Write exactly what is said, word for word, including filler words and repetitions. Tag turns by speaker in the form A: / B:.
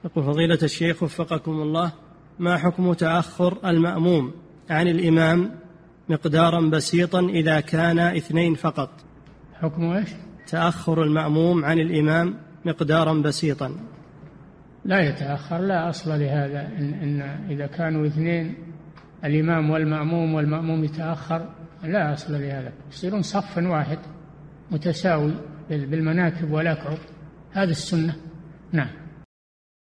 A: يقول فضيلة الشيخ وفقكم الله، ما حكم تأخر المأموم عن الإمام مقدارا بسيطا إذا كان اثنين فقط؟
B: حكم إيش؟
A: تأخر المأموم عن الإمام مقدارا بسيطا.
B: لا يتأخر، لا أصل لهذا. إن, إن إذا كانوا اثنين الإمام والمأموم والمأموم يتأخر لا أصل لهذا، يصيرون صفا واحد متساوي بالمناكب والأكعب، هذا السنة. نعم.